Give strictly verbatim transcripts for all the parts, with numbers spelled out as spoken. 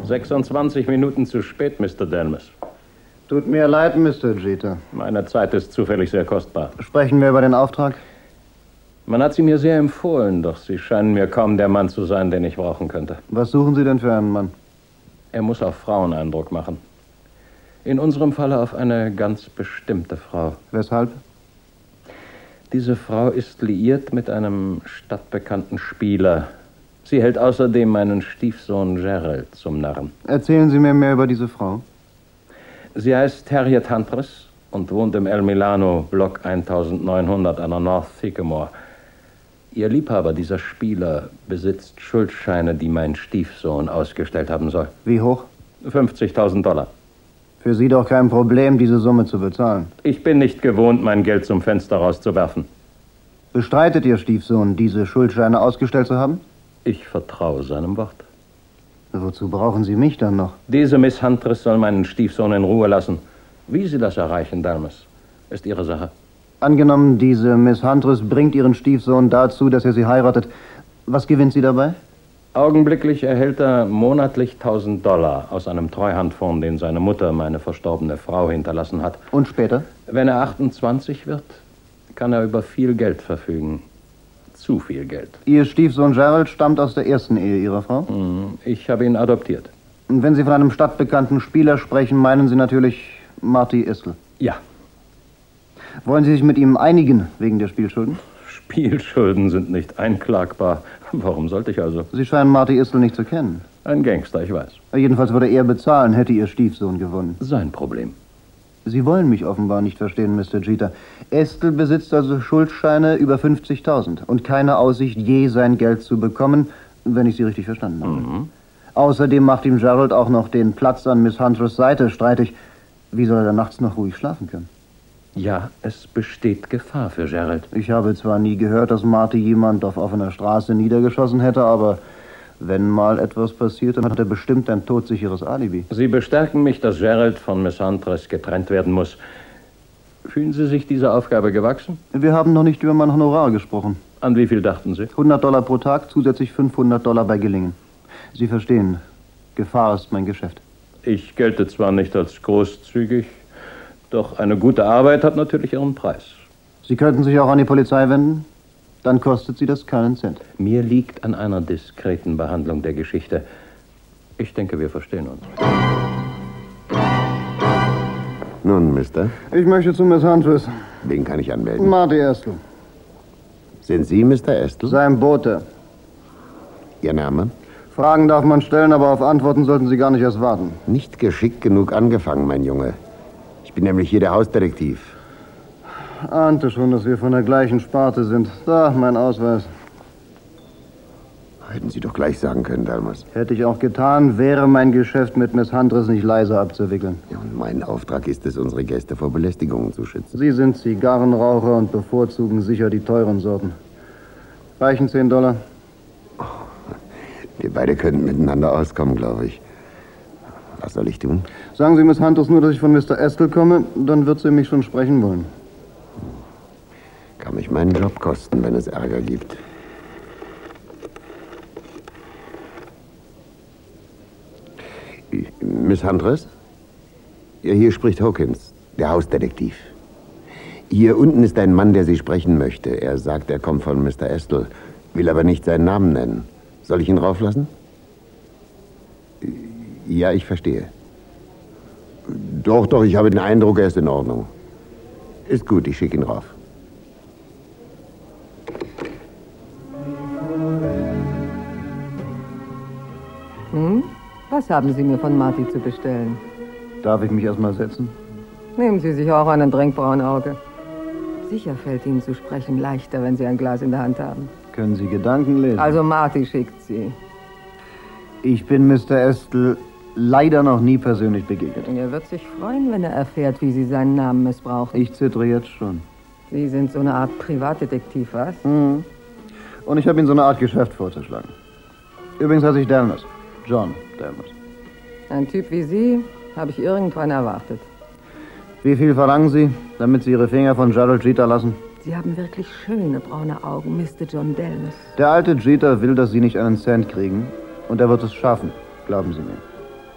sechsundzwanzig Minuten zu spät, Mister Delmas. Tut mir leid, Mister Jeter. Meine Zeit ist zufällig sehr kostbar. Sprechen wir über den Auftrag? Man hat Sie mir sehr empfohlen, doch Sie scheinen mir kaum der Mann zu sein, den ich brauchen könnte. Was suchen Sie denn für einen Mann? Er muss auf Frauen Eindruck machen. In unserem Falle auf eine ganz bestimmte Frau. Weshalb? Diese Frau ist liiert mit einem stadtbekannten Spieler. Sie hält außerdem meinen Stiefsohn Gerald zum Narren. Erzählen Sie mir mehr über diese Frau. Sie heißt Harriet Huntress und wohnt im El Milano, Block neunzehnhundert an der North Sycamore. Ihr Liebhaber, dieser Spieler, besitzt Schuldscheine, die mein Stiefsohn ausgestellt haben soll. Wie hoch? fünfzigtausend Dollar. Für Sie doch kein Problem, diese Summe zu bezahlen. Ich bin nicht gewohnt, mein Geld zum Fenster rauszuwerfen. Bestreitet Ihr Stiefsohn, diese Schuldscheine ausgestellt zu haben? Ich vertraue seinem Wort. Wozu brauchen Sie mich dann noch? Diese Miss Huntress soll meinen Stiefsohn in Ruhe lassen. Wie Sie das erreichen, Delmas, ist Ihre Sache. Angenommen, diese Miss Huntress bringt Ihren Stiefsohn dazu, dass er sie heiratet. Was gewinnt sie dabei? Augenblicklich erhält er monatlich tausend Dollar aus einem Treuhandfonds, den seine Mutter, meine verstorbene Frau, hinterlassen hat. Und später? Wenn er achtundzwanzig wird, kann er über viel Geld verfügen. Zu viel Geld. Ihr Stiefsohn Gerald stammt aus der ersten Ehe Ihrer Frau? Ich habe ihn adoptiert. Und wenn Sie von einem stadtbekannten Spieler sprechen, meinen Sie natürlich Marty Istel? Ja. Wollen Sie sich mit ihm einigen wegen der Spielschulden? Spielschulden sind nicht einklagbar. Warum sollte ich also? Sie scheinen Marty Istel nicht zu kennen. Ein Gangster, ich weiß. Jedenfalls würde er bezahlen, hätte Ihr Stiefsohn gewonnen. Sein Problem. Sie wollen mich offenbar nicht verstehen, Mister Jeter. Estel besitzt also Schuldscheine über fünfzigtausend und keine Aussicht, je sein Geld zu bekommen, wenn ich Sie richtig verstanden habe. Mhm. Außerdem macht ihm Gerald auch noch den Platz an Miss Huntress Seite streitig. Wie soll er nachts noch ruhig schlafen können? Ja, es besteht Gefahr für Gerald. Ich habe zwar nie gehört, dass Marty jemand auf offener Straße niedergeschossen hätte, aber wenn mal etwas passiert, dann hat er bestimmt ein todsicheres Alibi. Sie bestärken mich, dass Gerald von Miss Huntress getrennt werden muss. Fühlen Sie sich dieser Aufgabe gewachsen? Wir haben noch nicht über mein Honorar gesprochen. An wie viel dachten Sie? hundert Dollar pro Tag, zusätzlich fünfhundert Dollar bei Gelingen. Sie verstehen, Gefahr ist mein Geschäft. Ich gelte zwar nicht als großzügig, doch eine gute Arbeit hat natürlich ihren Preis. Sie könnten sich auch an die Polizei wenden? Dann kostet Sie das keinen Cent. Mir liegt an einer diskreten Behandlung der Geschichte. Ich denke, wir verstehen uns. Nun, Mister? Ich möchte zu Miss Huntress. Wen kann ich anmelden? Marty Estel. Sind Sie Mister Estel? Sein Bote. Ihr Name? Fragen darf man stellen, aber auf Antworten sollten Sie gar nicht erst warten. Nicht geschickt genug angefangen, mein Junge. Ich bin nämlich hier der Hausdetektiv. Ahnte schon, dass wir von der gleichen Sparte sind. Da, mein Ausweis. Hätten Sie doch gleich sagen können, Delmas. Hätte ich auch getan, wäre mein Geschäft mit Miss Huntress nicht leise abzuwickeln. Ja, und mein Auftrag ist es, unsere Gäste vor Belästigungen zu schützen. Sie sind Zigarrenraucher und bevorzugen sicher die teuren Sorten. Reichen zehn Dollar? Wir beide könnten miteinander auskommen, glaube ich. Was soll ich tun? Sagen Sie Miss Huntress nur, dass ich von Mister Estel komme, dann wird sie mich schon sprechen wollen. Kann mich meinen Job kosten, wenn es Ärger gibt. Miss Huntress? Ja, hier spricht Hawkins, der Hausdetektiv. Hier unten ist ein Mann, der Sie sprechen möchte. Er sagt, er kommt von Mister Estel, will aber nicht seinen Namen nennen. Soll ich ihn rauflassen? Ja, ich verstehe. Doch, doch, ich habe den Eindruck, er ist in Ordnung. Ist gut, ich schicke ihn rauf. Hm? Was haben Sie mir von Marty zu bestellen? Darf ich mich erst mal setzen? Nehmen Sie sich auch einen Drink, Braunauge. Sicher fällt Ihnen zu sprechen leichter, wenn Sie ein Glas in der Hand haben. Können Sie Gedanken lesen? Also Marty schickt Sie. Ich bin Mister Estel leider noch nie persönlich begegnet. Er wird sich freuen, wenn er erfährt, wie Sie seinen Namen missbrauchen. Ich zittere jetzt schon. Sie sind so eine Art Privatdetektiv, was? Mhm. Und ich habe Ihnen so eine Art Geschäft vorzuschlagen. Übrigens heiße ich Delmas. John Delmas. Ein Typ wie Sie habe ich irgendwann erwartet. Wie viel verlangen Sie, damit Sie Ihre Finger von Gerald Jeter lassen? Sie haben wirklich schöne braune Augen, Mister John Delmas. Der alte Jeter will, dass Sie nicht einen Cent kriegen. Und er wird es schaffen, glauben Sie mir.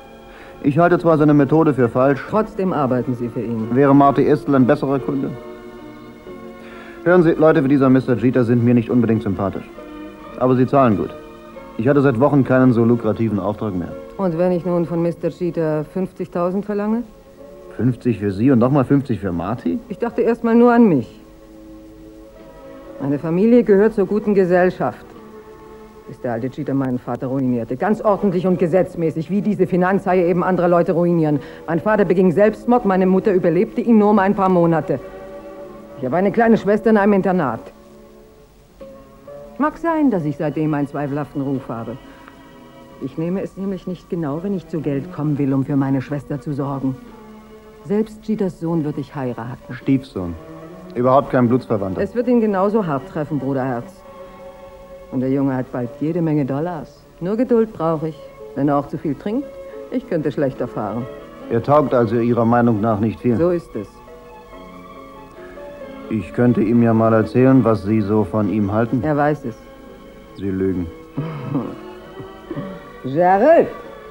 Ich halte zwar seine Methode für falsch. Trotzdem arbeiten Sie für ihn. Wäre Marty Estelle ein besserer Kunde? Hören Sie, Leute wie dieser Mister Jeter sind mir nicht unbedingt sympathisch. Aber sie zahlen gut. Ich hatte seit Wochen keinen so lukrativen Auftrag mehr. Und wenn ich nun von Mister Jeter fünfzigtausend verlange? fünfzig für Sie und nochmal fünfzig für Marty? Ich dachte erst mal nur an mich. Meine Familie gehört zur guten Gesellschaft. Bis der alte Jeter meinen Vater ruinierte. Ganz ordentlich und gesetzmäßig, wie diese Finanzhaie eben andere Leute ruinieren. Mein Vater beging Selbstmord, meine Mutter überlebte ihn nur um ein paar Monate. Ich habe eine kleine Schwester in einem Internat. Mag sein, dass ich seitdem einen zweifelhaften Ruf habe. Ich nehme es nämlich nicht genau, wenn ich zu Geld kommen will, um für meine Schwester zu sorgen. Selbst Jeters Sohn würde ich heiraten. Stiefsohn. Überhaupt kein Blutsverwandter. Es wird ihn genauso hart treffen, Bruderherz. Und der Junge hat bald jede Menge Dollars. Nur Geduld brauche ich. Wenn er auch zu viel trinkt, ich könnte schlechter fahren. Er taugt also Ihrer Meinung nach nicht viel. So ist es. Ich könnte ihm ja mal erzählen, was Sie so von ihm halten. Er weiß es. Sie lügen. Gerald!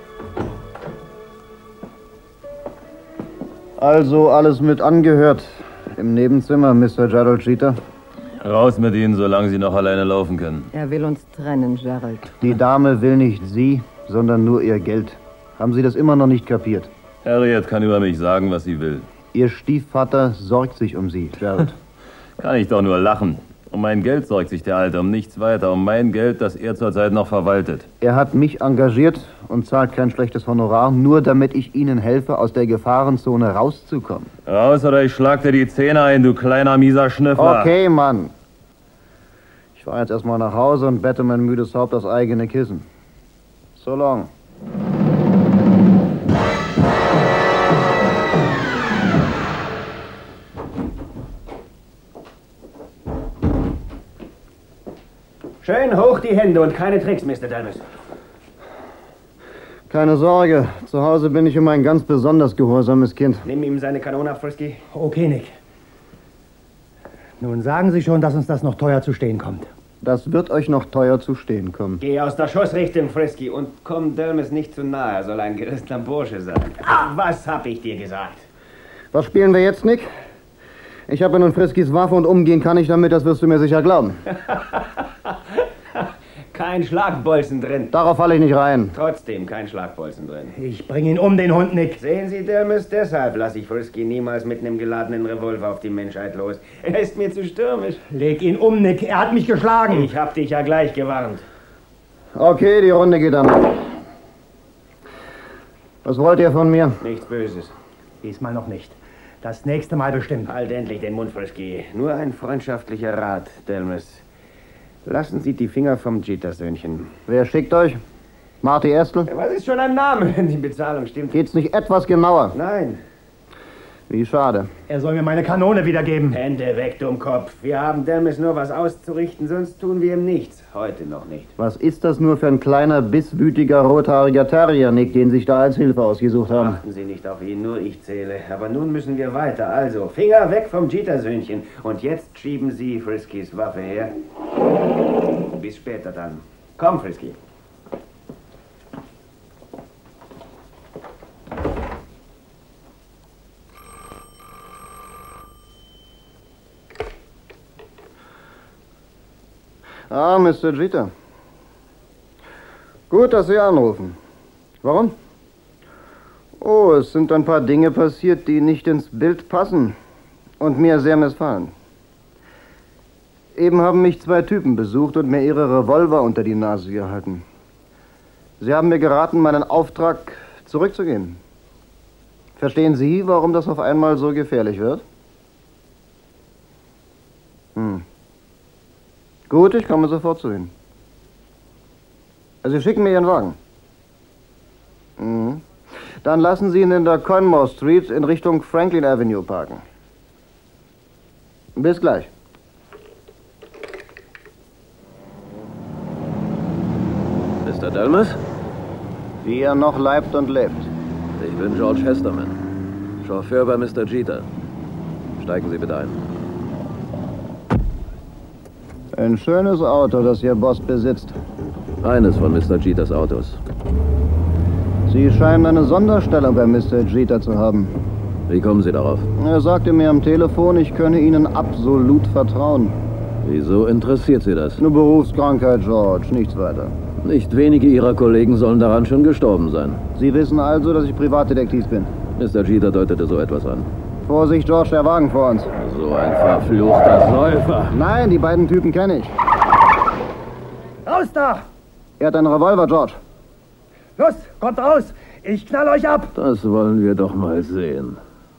Also alles mit angehört. Im Nebenzimmer, Mister Gerald Jeter. Raus mit Ihnen, solange Sie noch alleine laufen können. Er will uns trennen, Gerald. Die Dame will nicht Sie, sondern nur ihr Geld. Haben Sie das immer noch nicht kapiert? Harriet kann über mich sagen, was sie will. Ihr Stiefvater sorgt sich um Sie, Gerald. Kann ich doch nur lachen. Um mein Geld sorgt sich der Alte, um nichts weiter. Um mein Geld, das er zurzeit noch verwaltet. Er hat mich engagiert und zahlt kein schlechtes Honorar, nur damit ich Ihnen helfe, aus der Gefahrenzone rauszukommen. Raus oder ich schlag dir die Zähne ein, du kleiner mieser Schnüffler. Okay, Mann. Ich fahre jetzt erstmal nach Hause und bette mein müdes Haupt aufs eigene Kissen. So long. Schön hoch die Hände und keine Tricks, Mister Dalmas. Keine Sorge, zu Hause bin ich immer ein ganz besonders gehorsames Kind. Nimm ihm seine Kanone ab, Frisky. Okay, Nick. Nun sagen Sie schon, dass uns das noch teuer zu stehen kommt. Das wird euch noch teuer zu stehen kommen. Geh aus der Schussrichtung, Frisky, und komm Dalmas nicht zu nahe. Er soll ein gerissener Bursche sein. Ah, was hab ich dir gesagt? Was spielen wir jetzt, Nick? Ich habe nun Friskys Waffe und umgehen kann ich damit, das wirst du mir sicher glauben. Kein Schlagbolzen drin. Darauf falle ich nicht rein. Trotzdem kein Schlagbolzen drin. Ich bringe ihn um, den Hund, Nick. Sehen Sie, Dalmas, deshalb lasse ich Frisky niemals mit einem geladenen Revolver auf die Menschheit los. Er ist mir zu stürmisch. Leg ihn um, Nick. Er hat mich geschlagen. Ich hab dich ja gleich gewarnt. Okay, die Runde geht dann. Was wollt ihr von mir? Nichts Böses. Diesmal noch nicht. Das nächste Mal bestimmt. Halt endlich den Mund, Frisky. Nur ein freundschaftlicher Rat, Dalmas. Lassen Sie die Finger vom Jeter-Söhnchen. Wer schickt euch? Marty Estelle? Was ist schon ein Name, wenn die Bezahlung stimmt? Geht's nicht etwas genauer? Nein. Wie schade. Er soll mir meine Kanone wiedergeben. Hände weg, Dummkopf. Wir haben Dalmas nur was auszurichten, sonst tun wir ihm nichts. Heute noch nicht. Was ist das nur für ein kleiner, bisswütiger, rothaariger Terrier, Nick, den sich da als Hilfe ausgesucht haben? Achten Sie nicht auf ihn, nur ich zähle. Aber nun müssen wir weiter. Also, Finger weg vom Jeter-Söhnchen. Und jetzt schieben Sie Friskys Waffe her. Bis später dann. Komm, Frisky. Ah, Mister Jeter. Gut, dass Sie anrufen. Warum? Oh, es sind ein paar Dinge passiert, die nicht ins Bild passen und mir sehr missfallen. Eben haben mich zwei Typen besucht und mir ihre Revolver unter die Nase gehalten. Sie haben mir geraten, meinen Auftrag zurückzugeben. Verstehen Sie, warum das auf einmal so gefährlich wird? Hm. Gut, ich komme sofort zu Ihnen. Sie schicken mir Ihren Wagen. Mhm. Dann lassen Sie ihn in der Conmore Street in Richtung Franklin Avenue parken. Bis gleich. Mister Dalmas? Wie er noch leibt und lebt. Ich bin George Hesterman, Chauffeur bei Mister Jeter. Steigen Sie bitte ein. Ein schönes Auto, das Ihr Boss besitzt. Eines von Mister Jeters Autos. Sie scheinen eine Sonderstellung bei Mister Jeter zu haben. Wie kommen Sie darauf? Er sagte mir am Telefon, ich könne Ihnen absolut vertrauen. Wieso interessiert Sie das? Eine Berufskrankheit, George, nichts weiter. Nicht wenige Ihrer Kollegen sollen daran schon gestorben sein. Sie wissen also, dass ich Privatdetektiv bin. Mister Jeter deutete so etwas an. Vorsicht, George, der Wagen vor uns. So ein verfluchter Säufer. Nein, die beiden Typen kenne ich. Raus da! Er hat einen Revolver, George. Los, kommt raus! Ich knall euch ab! Das wollen wir doch mal sehen.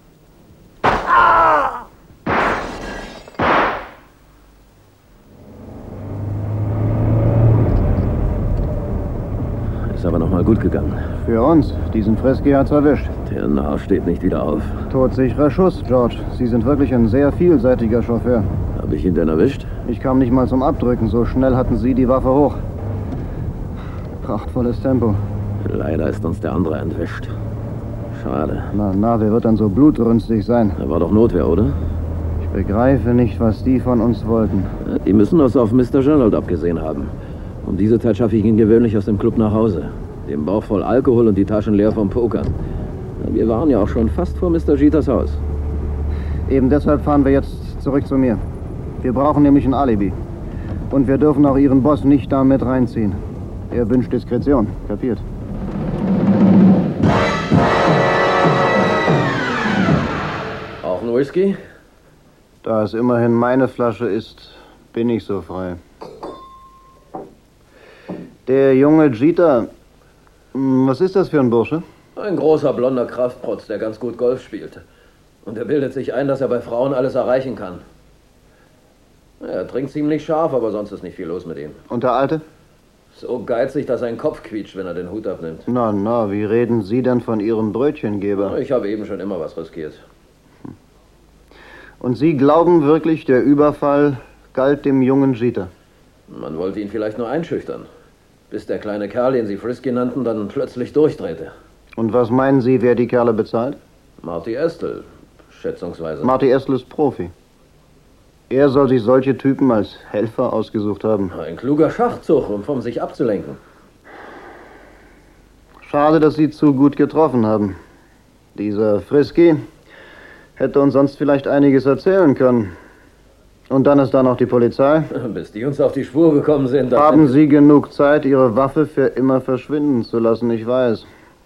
Ist aber noch mal gut gegangen. Für uns. Diesen Frisky hat's erwischt. Der Narr steht nicht wieder auf. Todsicherer Schuss, George. Sie sind wirklich ein sehr vielseitiger Chauffeur. Habe ich ihn denn erwischt? Ich kam nicht mal zum Abdrücken. So schnell hatten Sie die Waffe hoch. Prachtvolles Tempo. Leider ist uns der andere entwischt. Schade. Na, na, wer wird dann so blutrünstig sein? Er war doch Notwehr, oder? Ich begreife nicht, was die von uns wollten. Die müssen das auf Mister Gerald abgesehen haben. Um diese Zeit schaffe ich ihn gewöhnlich aus dem Club nach Hause. Den Bauch voll Alkohol und die Taschen leer vom Pokern. Wir waren ja auch schon fast vor Mister Jeters Haus. Eben deshalb fahren wir jetzt zurück zu mir. Wir brauchen nämlich ein Alibi. Und wir dürfen auch Ihren Boss nicht da mit reinziehen. Er wünscht Diskretion. Kapiert? Auch ein Whisky? Da es immerhin meine Flasche ist, bin ich so frei. Der junge Jeter, was ist das für ein Bursche? Ein großer, blonder Kraftprotz, der ganz gut Golf spielt. Und er bildet sich ein, dass er bei Frauen alles erreichen kann. Er trinkt ziemlich scharf, aber sonst ist nicht viel los mit ihm. Und der Alte? So geizig, dass sein Kopf quietscht, wenn er den Hut abnimmt. Na, na, wie reden Sie denn von Ihrem Brötchengeber? Ich habe eben schon immer was riskiert. Und Sie glauben wirklich, der Überfall galt dem jungen Jeter? Man wollte ihn vielleicht nur einschüchtern. Bis der kleine Kerl, den Sie Frisky nannten, dann plötzlich durchdrehte. Und was meinen Sie, wer die Kerle bezahlt? Marty Estel, schätzungsweise. Marty Estel ist Profi. Er soll sich solche Typen als Helfer ausgesucht haben. Ein kluger Schachzug, um von sich abzulenken. Schade, dass Sie zu gut getroffen haben. Dieser Frisky hätte uns sonst vielleicht einiges erzählen können. Und dann ist da noch die Polizei. Bis die uns auf die Spur gekommen sind. Haben Sie genug Zeit, Ihre Waffe für immer verschwinden zu lassen? Ich weiß.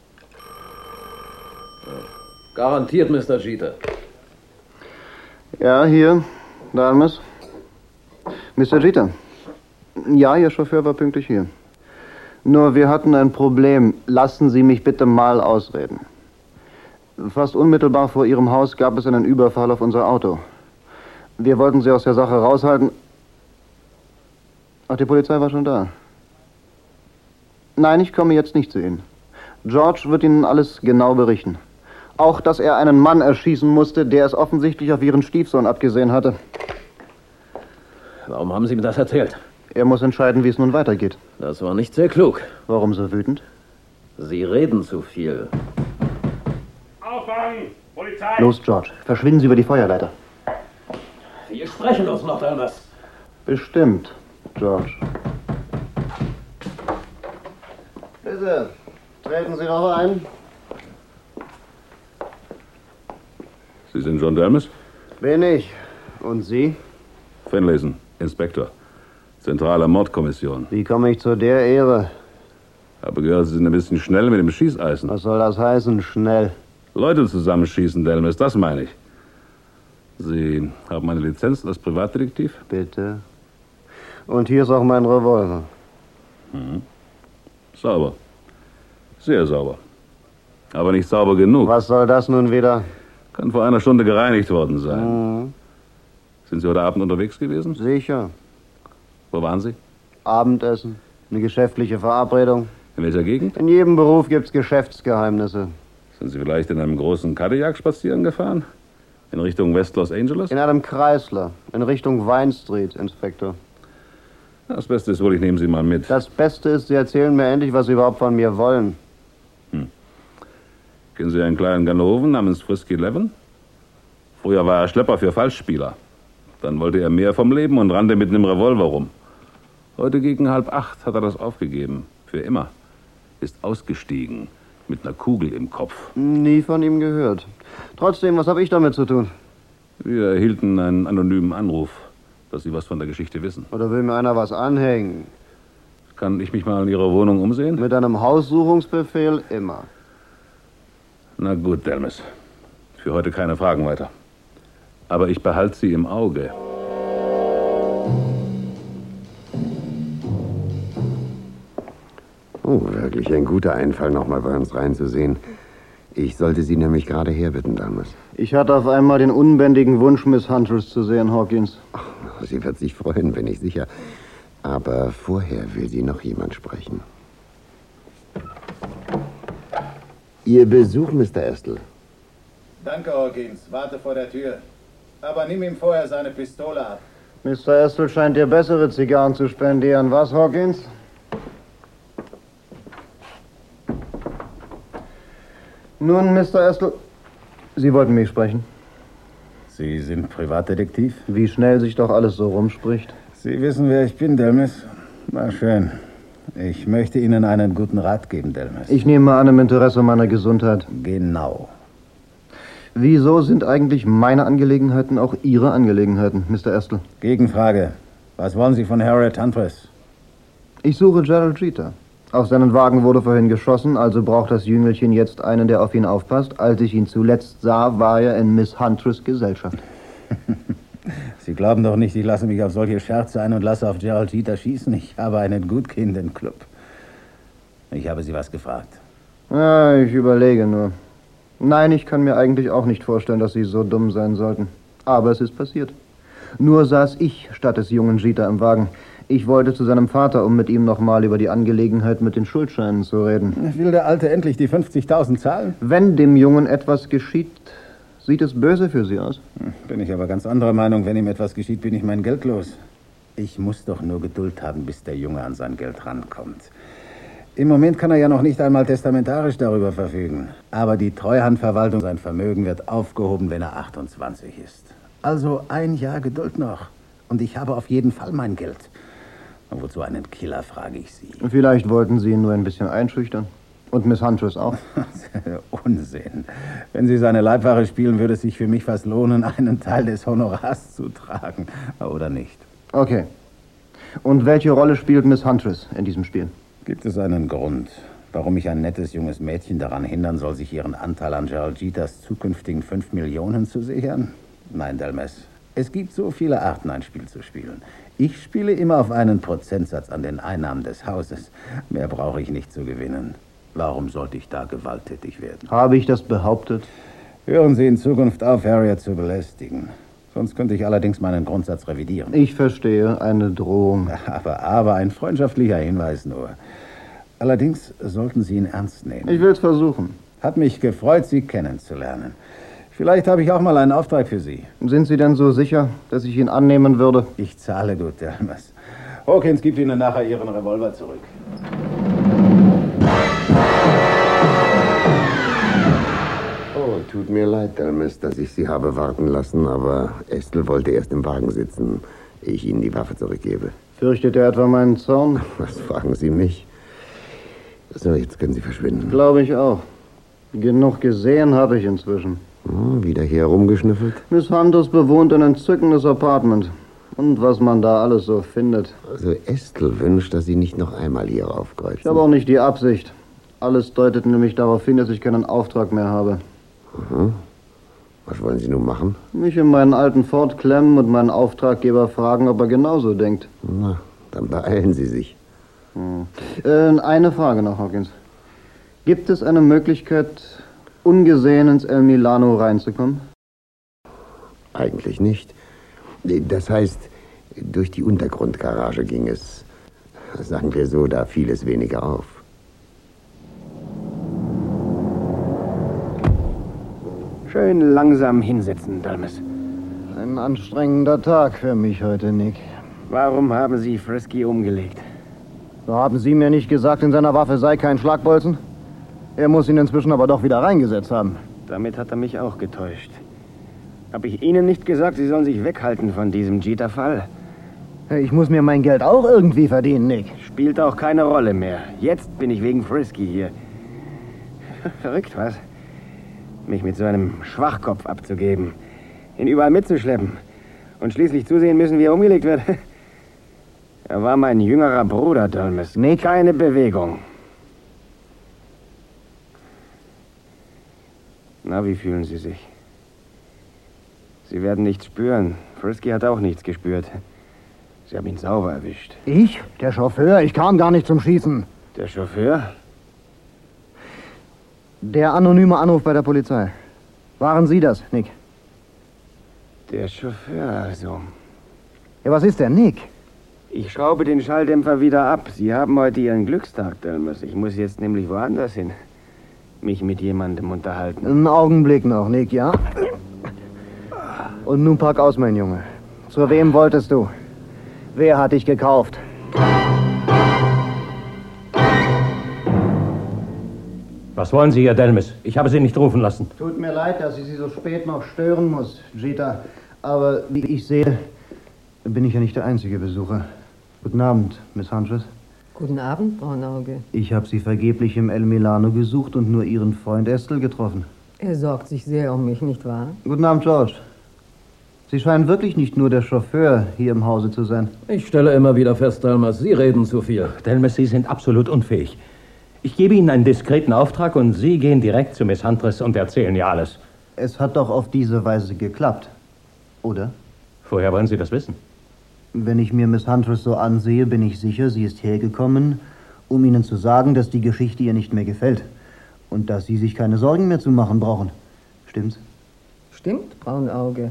Garantiert, Mister Jeter. Ja, hier. Dalmes. Mister Jeter. Ja, Ihr Chauffeur war pünktlich hier. Nur wir hatten ein Problem. Lassen Sie mich bitte mal ausreden. Fast unmittelbar vor Ihrem Haus gab es einen Überfall auf unser Auto. Wir wollten Sie aus der Sache raushalten. Ach, die Polizei war schon da. Nein, ich komme jetzt nicht zu Ihnen. George wird Ihnen alles genau berichten. Auch, dass er einen Mann erschießen musste, der es offensichtlich auf Ihren Stiefsohn abgesehen hatte. Warum haben Sie mir das erzählt? Er muss entscheiden, wie es nun weitergeht. Das war nicht sehr klug. Warum so wütend? Sie reden zu viel. Auffangen! Polizei! Los, George. Verschwinden Sie über die Feuerleiter. Wir sprechen uns noch damals. Bestimmt, George. Bitte, treten Sie noch ein. Sie sind John Dalmes? Bin ich. Und Sie? Finlayson, Inspektor. Zentrale Mordkommission. Wie komme ich zu der Ehre? Habe gehört, Sie sind ein bisschen schnell mit dem Schießeisen. Was soll das heißen, schnell? Leute zusammenschießen, Dalmes, das meine ich. Sie haben eine Lizenz als Privatdetektiv? Bitte. Und hier ist auch mein Revolver. Mhm. Sauber. Sehr sauber. Aber nicht sauber genug. Was soll das nun wieder? Kann vor einer Stunde gereinigt worden sein. Mhm. Sind Sie heute Abend unterwegs gewesen? Sicher. Wo waren Sie? Abendessen. Eine geschäftliche Verabredung. In welcher Gegend? In jedem Beruf gibt's Geschäftsgeheimnisse. Sind Sie vielleicht in einem großen Cadillac spazieren gefahren? In Richtung West Los Angeles? In einem Chrysler. In Richtung Vine Street, Inspektor. Das Beste ist wohl, ich nehme Sie mal mit. Das Beste ist, Sie erzählen mir endlich, was Sie überhaupt von mir wollen. Hm. Kennen Sie einen kleinen Ganoven namens Frisky Levin? Früher war er Schlepper für Falschspieler. Dann wollte er mehr vom Leben und rannte mit einem Revolver rum. Heute gegen halb acht hat er das aufgegeben. Für immer. Ist ausgestiegen. Mit einer Kugel im Kopf. Nie von ihm gehört. Trotzdem, was habe ich damit zu tun? Wir erhielten einen anonymen Anruf, dass Sie was von der Geschichte wissen. Oder will mir einer was anhängen? Kann ich mich mal in Ihrer Wohnung umsehen? Mit einem Haussuchungsbefehl immer. Na gut, Delmes. Für heute keine Fragen weiter. Aber ich behalte Sie im Auge. Oh, wirklich ein guter Einfall, nochmal bei uns reinzusehen. Ich sollte Sie nämlich gerade herbitten, damals. Ich hatte auf einmal den unbändigen Wunsch, Miss Huntress zu sehen, Hawkins. Ach, sie wird sich freuen, bin ich sicher. Aber vorher will sie noch jemand sprechen. Ihr Besuch, Mister Estel. Danke, Hawkins. Warte vor der Tür. Aber nimm ihm vorher seine Pistole ab. Mister Estel scheint dir bessere Zigarren zu spendieren. Was, Hawkins? Nun, Mister Estel, Sie wollten mich sprechen. Sie sind Privatdetektiv? Wie schnell sich doch alles so rumspricht. Sie wissen, wer ich bin, Delmes. Na schön. Ich möchte Ihnen einen guten Rat geben, Delmes. Ich nehme an, im Interesse meiner Gesundheit. Genau. Wieso sind eigentlich meine Angelegenheiten auch Ihre Angelegenheiten, Mister Estel? Gegenfrage. Was wollen Sie von Harriet Huntress? Ich suche Gerald Jeter. Auf seinen Wagen wurde vorhin geschossen, also braucht das Jüngelchen jetzt einen, der auf ihn aufpasst. Als ich ihn zuletzt sah, war er in Miss Huntress Gesellschaft. Sie glauben doch nicht, ich lasse mich auf solche Scherze ein und lasse auf Gerald Jeter schießen. Ich habe einen Gutkindenclub. Ich habe Sie was gefragt. Ja, ich überlege nur. Nein, ich kann mir eigentlich auch nicht vorstellen, dass Sie so dumm sein sollten. Aber es ist passiert. Nur saß ich statt des jungen Jeter im Wagen. Ich wollte zu seinem Vater, um mit ihm nochmal über die Angelegenheit mit den Schuldscheinen zu reden. Will der Alte endlich die fünfzigtausend zahlen? Wenn dem Jungen etwas geschieht, sieht es böse für Sie aus. Bin ich aber ganz anderer Meinung. Wenn ihm etwas geschieht, bin ich mein Geld los. Ich muss doch nur Geduld haben, bis der Junge an sein Geld rankommt. Im Moment kann er ja noch nicht einmal testamentarisch darüber verfügen. Aber die Treuhandverwaltung, sein Vermögen wird aufgehoben, wenn er achtundzwanzig ist. Also ein Jahr Geduld noch. Und ich habe auf jeden Fall mein Geld. Und wozu einen Killer, frage ich Sie. Vielleicht wollten Sie ihn nur ein bisschen einschüchtern. Und Miss Huntress auch. Unsinn. Wenn Sie seine Leibwache spielen, würde es sich für mich fast lohnen, einen Teil des Honorars zu tragen. Oder nicht? Okay. Und welche Rolle spielt Miss Huntress in diesem Spiel? Gibt es einen Grund, warum ich ein nettes junges Mädchen daran hindern soll, sich ihren Anteil an Gerald Jeters zukünftigen fünf Millionen zu sichern? Nein, Delmes. Es gibt so viele Arten, ein Spiel zu spielen. Ich spiele immer auf einen Prozentsatz an den Einnahmen des Hauses. Mehr brauche ich nicht zu gewinnen. Warum sollte ich da gewalttätig werden? Habe ich das behauptet? Hören Sie in Zukunft auf, Harriet zu belästigen. Sonst könnte ich allerdings meinen Grundsatz revidieren. Ich verstehe, eine Drohung. Aber, aber, ein freundschaftlicher Hinweis nur. Allerdings sollten Sie ihn ernst nehmen. Ich will es versuchen. Hat mich gefreut, Sie kennenzulernen. Vielleicht habe ich auch mal einen Auftrag für Sie. Sind Sie denn so sicher, dass ich ihn annehmen würde? Ich zahle gut, Delmes. Hawkins gibt Ihnen nachher Ihren Revolver zurück. Oh, tut mir leid, Delmes, dass ich Sie habe warten lassen, aber Estel wollte erst im Wagen sitzen, ehe ich Ihnen die Waffe zurückgebe. Fürchtet er etwa meinen Zorn? Was fragen Sie mich? So, jetzt können Sie verschwinden. Glaube ich auch. Genug gesehen habe ich inzwischen. Oh, wieder hier herumgeschnüffelt? Miss Huntress bewohnt ein entzückendes Apartment. Und was man da alles so findet. Also Estel wünscht, dass Sie nicht noch einmal hier aufkreuzen. Ich habe auch nicht die Absicht. Alles deutet nämlich darauf hin, dass ich keinen Auftrag mehr habe. Aha. Was wollen Sie nun machen? Mich in meinen alten Ford klemmen und meinen Auftraggeber fragen, ob er genauso denkt. Na, dann beeilen Sie sich. Hm. Äh, eine Frage noch, Hawkins. Gibt es eine Möglichkeit, ungesehen ins El Milano reinzukommen? Eigentlich nicht. Das heißt, durch die Untergrundgarage ging es, sagen wir so, da fiel es weniger auf. Schön langsam hinsetzen, Delmes. Ein anstrengender Tag für mich heute, Nick. Warum haben Sie Frisky umgelegt? So haben Sie mir nicht gesagt, in seiner Waffe sei kein Schlagbolzen? Er muss ihn inzwischen aber doch wieder reingesetzt haben. Damit hat er mich auch getäuscht. Habe ich Ihnen nicht gesagt, Sie sollen sich weghalten von diesem Jeter-Fall? Ich muss mir mein Geld auch irgendwie verdienen, Nick. Spielt auch keine Rolle mehr. Jetzt bin ich wegen Frisky hier. Verrückt, was? Mich mit so einem Schwachkopf abzugeben, ihn überall mitzuschleppen und schließlich zusehen müssen, wie er umgelegt wird. Er war mein jüngerer Bruder, Delmas. Nick? Keine Bewegung. Na, wie fühlen Sie sich? Sie werden nichts spüren. Frisky hat auch nichts gespürt. Sie haben ihn sauber erwischt. Ich? Der Chauffeur? Ich kam gar nicht zum Schießen. Der Chauffeur? Der anonyme Anruf bei der Polizei. Waren Sie das, Nick? Der Chauffeur, also. Ja, was ist denn, Nick? Ich schraube den Schalldämpfer wieder ab. Sie haben heute Ihren Glückstag, Delmas. Ich muss jetzt nämlich woanders hin. Mich mit jemandem unterhalten. Einen Augenblick noch, Nick, ja? Und nun pack aus, mein Junge. Zu wem wolltest du? Wer hat dich gekauft? Was wollen Sie, Herr Delmas? Ich habe Sie nicht rufen lassen. Tut mir leid, dass ich Sie so spät noch stören muss, Jeter. Aber wie ich sehe, bin ich ja nicht der einzige Besucher. Guten Abend, Miss Huntress. Guten Abend, Braunauge. Ich habe Sie vergeblich im El Milano gesucht und nur Ihren Freund Estelle getroffen. Er sorgt sich sehr um mich, nicht wahr? Guten Abend, George. Sie scheinen wirklich nicht nur der Chauffeur hier im Hause zu sein. Ich stelle immer wieder fest, Delmas, Sie reden zu viel. Delmas, Sie sind absolut unfähig. Ich gebe Ihnen einen diskreten Auftrag und Sie gehen direkt zu Miss Huntress und erzählen ihr alles. Es hat doch auf diese Weise geklappt, oder? Woher wollen Sie das wissen? Wenn ich mir Miss Huntress so ansehe, bin ich sicher, sie ist hergekommen, um Ihnen zu sagen, dass die Geschichte ihr nicht mehr gefällt. Und dass Sie sich keine Sorgen mehr zu machen brauchen. Stimmt's? Stimmt, Braunauge.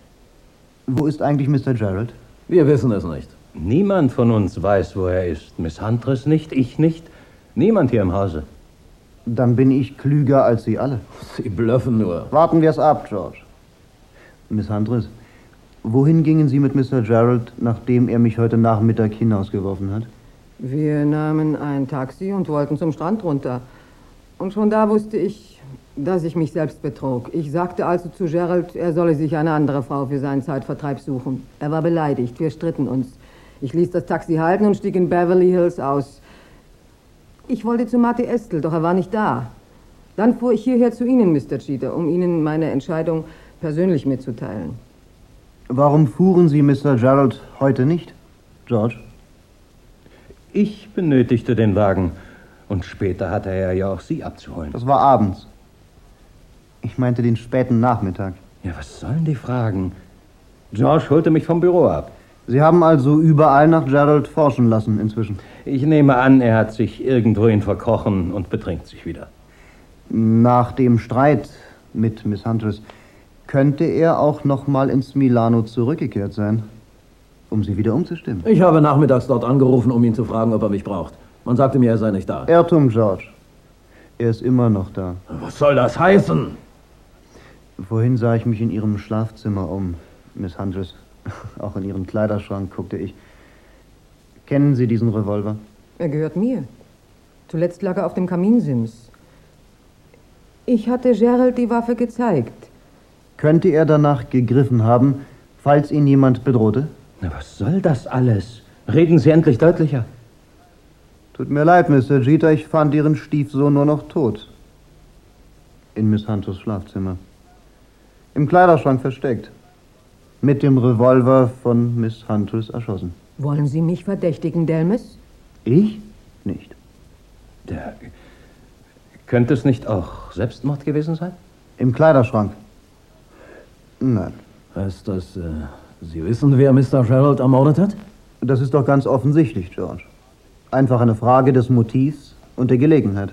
Wo ist eigentlich Mister Gerald? Wir wissen es nicht. Niemand von uns weiß, wo er ist. Miss Huntress nicht, ich nicht. Niemand hier im Hause. Dann bin ich klüger als Sie alle. Sie blöffen nur. Warten wir es ab, George. Miss Huntress, wohin gingen Sie mit Mister Gerald, nachdem er mich heute Nachmittag hinausgeworfen hat? Wir nahmen ein Taxi und wollten zum Strand runter. Und schon da wusste ich, dass ich mich selbst betrog. Ich sagte also zu Gerald, er solle sich eine andere Frau für seinen Zeitvertreib suchen. Er war beleidigt, wir stritten uns. Ich ließ das Taxi halten und stieg in Beverly Hills aus. Ich wollte zu Marty Estelle, doch er war nicht da. Dann fuhr ich hierher zu Ihnen, Mister Jeter, um Ihnen meine Entscheidung persönlich mitzuteilen. Warum fuhren Sie Mister Gerald heute nicht, George? Ich benötigte den Wagen. Und später hatte er ja auch Sie abzuholen. Das war abends. Ich meinte den späten Nachmittag. Ja, was sollen die Fragen? George holte mich vom Büro ab. Sie haben also überall nach Gerald forschen lassen inzwischen? Ich nehme an, er hat sich irgendwohin verkrochen und betrinkt sich wieder. Nach dem Streit mit Miss Huntress könnte er auch noch mal ins Milano zurückgekehrt sein, um sie wieder umzustimmen. Ich habe nachmittags dort angerufen, um ihn zu fragen, ob er mich braucht. Man sagte mir, er sei nicht da. Irrtum, George. Er ist immer noch da. Was soll das heißen? Vorhin sah ich mich in Ihrem Schlafzimmer um, Miss Huntress. Auch in Ihren Kleiderschrank guckte ich. Kennen Sie diesen Revolver? Er gehört mir. Zuletzt lag er auf dem Kaminsims. Ich hatte Gerald die Waffe gezeigt. Könnte er danach gegriffen haben, falls ihn jemand bedrohte? Na, was soll das alles? Reden Sie endlich deutlicher. Tut mir leid, Mister Jeter, ich fand Ihren Stiefsohn nur noch tot. In Miss Hunters Schlafzimmer. Im Kleiderschrank versteckt. Mit dem Revolver von Miss Huntress erschossen. Wollen Sie mich verdächtigen, Delmas? Ich? Nicht. Der, könnte es nicht auch Selbstmord gewesen sein? Im Kleiderschrank. Nein. Heißt das, äh, Sie wissen, wer Mister Gerald ermordet hat? Das ist doch ganz offensichtlich, George. Einfach eine Frage des Motivs und der Gelegenheit.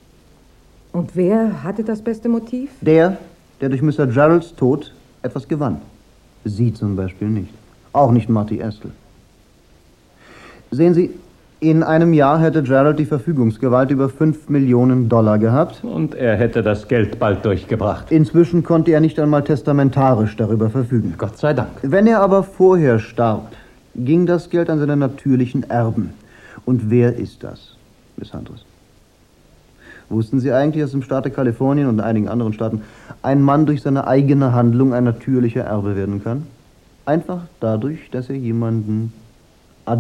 Und wer hatte das beste Motiv? Der, der durch Mister Geralds Tod etwas gewann. Sie zum Beispiel nicht. Auch nicht Marty Estelle. Sehen Sie, in einem Jahr hätte Gerald die Verfügungsgewalt über fünf Millionen Dollar gehabt. Und er hätte das Geld bald durchgebracht. Inzwischen konnte er nicht einmal testamentarisch darüber verfügen. Gott sei Dank. Wenn er aber vorher starb, ging das Geld an seine natürlichen Erben. Und wer ist das, Miss Huntress? Wussten Sie eigentlich, dass im Staate Kalifornien und in einigen anderen Staaten ein Mann durch seine eigene Handlung ein natürlicher Erbe werden kann? Einfach dadurch, dass er jemanden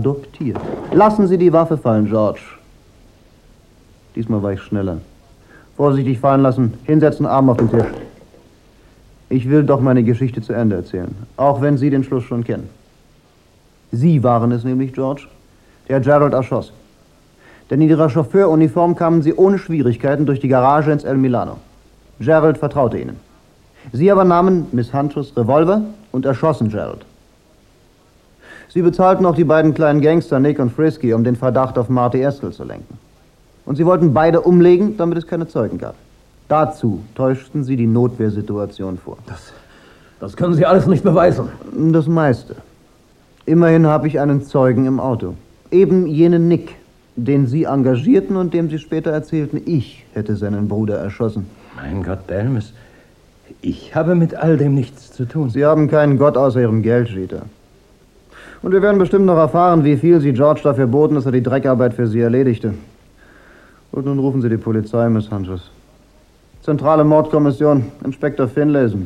adoptiert. Lassen Sie die Waffe fallen, George. Diesmal war ich schneller. Vorsichtig fallen lassen. Hinsetzen, Arm auf den Tisch. Ich will doch meine Geschichte zu Ende erzählen, auch wenn Sie den Schluss schon kennen. Sie waren es nämlich, George, der Gerald erschoss. Denn in Ihrer Chauffeuruniform kamen Sie ohne Schwierigkeiten durch die Garage ins El Milano. Gerald vertraute Ihnen. Sie aber nahmen Miss Huntress Revolver und erschossen Gerald. Sie bezahlten auch die beiden kleinen Gangster, Nick und Frisky, um den Verdacht auf Marty Estell zu lenken. Und sie wollten beide umlegen, damit es keine Zeugen gab. Dazu täuschten sie die Notwehrsituation vor. Das, das können Sie alles nicht beweisen. Das meiste. Immerhin habe ich einen Zeugen im Auto. Eben jenen Nick, den Sie engagierten und dem Sie später erzählten, ich hätte seinen Bruder erschossen. Mein Gott, Delmes, ich habe mit all dem nichts zu tun. Sie haben keinen Gott außer Ihrem Geld, Jeter. Und wir werden bestimmt noch erfahren, wie viel Sie George dafür boten, dass er die Dreckarbeit für Sie erledigte. Und nun rufen Sie die Polizei, Miss Huntress. Zentrale Mordkommission, Inspektor Finlayson.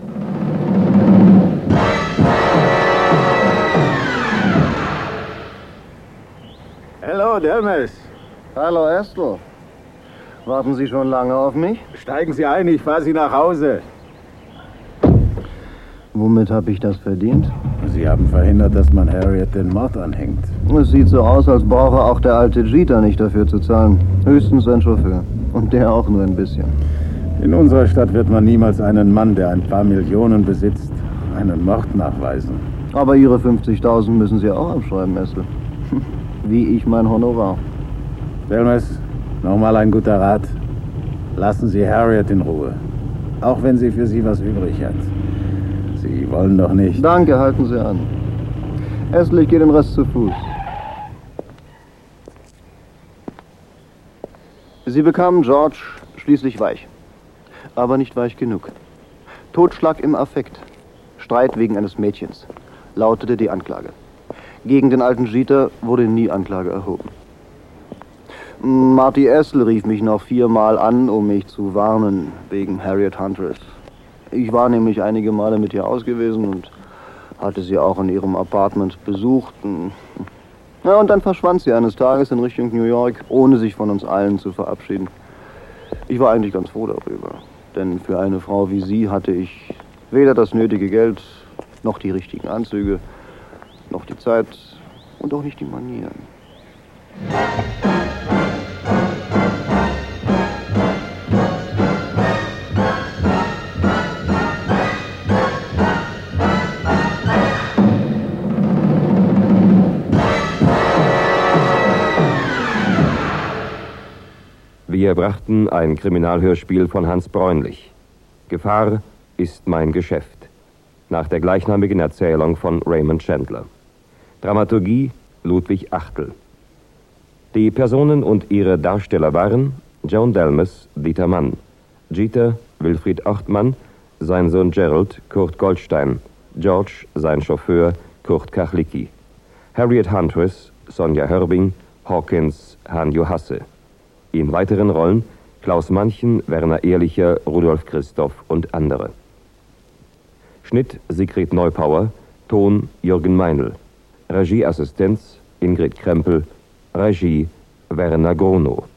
Hallo, Delmes. Hallo, Esther. Warten Sie schon lange auf mich? Steigen Sie ein, ich fahre Sie nach Hause. Womit habe ich das verdient? Sie haben verhindert, dass man Harriet den Mord anhängt. Es sieht so aus, als brauche auch der alte Jeter nicht dafür zu zahlen. Höchstens ein Chauffeur. Und der auch nur ein bisschen. In unserer Stadt wird man niemals einen Mann, der ein paar Millionen besitzt, einen Mord nachweisen. Aber Ihre fünfzigtausend müssen Sie auch abschreiben, Esther. Wie ich mein Honorar. Delmes, nochmal ein guter Rat. Lassen Sie Harriet in Ruhe. Auch wenn sie für Sie was übrig hat. Sie wollen doch nicht... Danke, halten Sie an. Esther, ich gehe den Rest zu Fuß. Sie bekamen George schließlich weich. Aber nicht weich genug. Totschlag im Affekt. Streit wegen eines Mädchens, lautete die Anklage. Gegen den alten Jeter wurde nie Anklage erhoben. Marty Estell rief mich noch viermal an, um mich zu warnen, wegen Harriet Huntress. Ich war nämlich einige Male mit ihr aus gewesen und hatte sie auch in ihrem Apartment besucht. Na, und dann verschwand sie eines Tages in Richtung New York, ohne sich von uns allen zu verabschieden. Ich war eigentlich ganz froh darüber, denn für eine Frau wie sie hatte ich weder das nötige Geld, noch die richtigen Anzüge, noch die Zeit und auch nicht die Manieren. Wir brachten ein Kriminalhörspiel von Hans Bräunlich. Gefahr ist mein Geschäft. Nach der gleichnamigen Erzählung von Raymond Chandler. Dramaturgie Ludwig Achtel. Die Personen und ihre Darsteller waren Joan Delmes, Dieter Mann, Jeter, Wilfried Ortmann, sein Sohn Gerald, Kurt Goldstein, George, sein Chauffeur, Kurt Kachlicki, Harriet Huntress, Sonja Hörbing, Hawkins, Hanjo Hasse. In weiteren Rollen Klaus Manchen, Werner Ehrlicher, Rudolf Christoph und andere. Schnitt Sigrid Neupauer, Ton Jürgen Meinl, Regieassistenz Ingrid Krempel, Regie Werner Gronow.